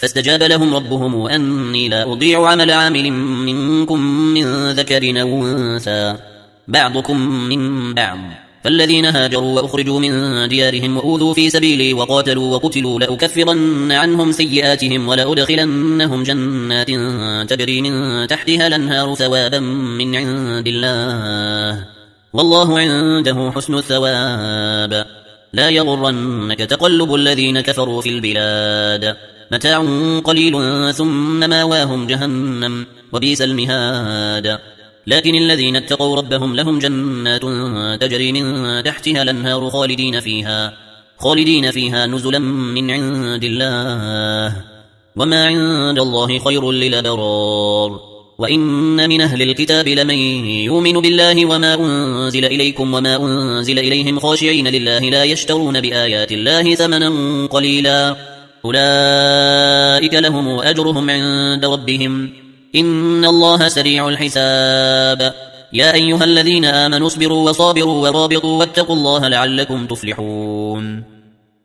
فاستجاب لهم ربهم أني لا أضيع عمل عامل منكم من ذكر أو أنثى بعضكم من بعض، فالذين هاجروا وأخرجوا من ديارهم وأوذوا في سبيلي وقاتلوا وقتلوا لأكفرن عنهم سيئاتهم ولأدخلنهم جنات تجري من تحتها الأنهار ثوابا من عند الله، والله عنده حسن الثواب. لا يغرنك تقلب الذين كفروا في البلاد، متاع قليل ثم ماواهم جهنم وبئس المهاد. لكن الذين اتقوا ربهم لهم جنات تجري من تحتها الأنهار خالدين فيها نزلا من عند الله، وما عند الله خير للأبرار. وإن من أهل الكتاب لمن يؤمن بالله وما أنزل إليكم وما أنزل إليهم خاشعين لله لا يشترون بآيات الله ثمنا قليلا، أولئك لهم أجرهم عند ربهم إن الله سريع الحساب. يا أيها الذين آمنوا اصبروا وصابروا ورابطوا واتقوا الله لعلكم تفلحون.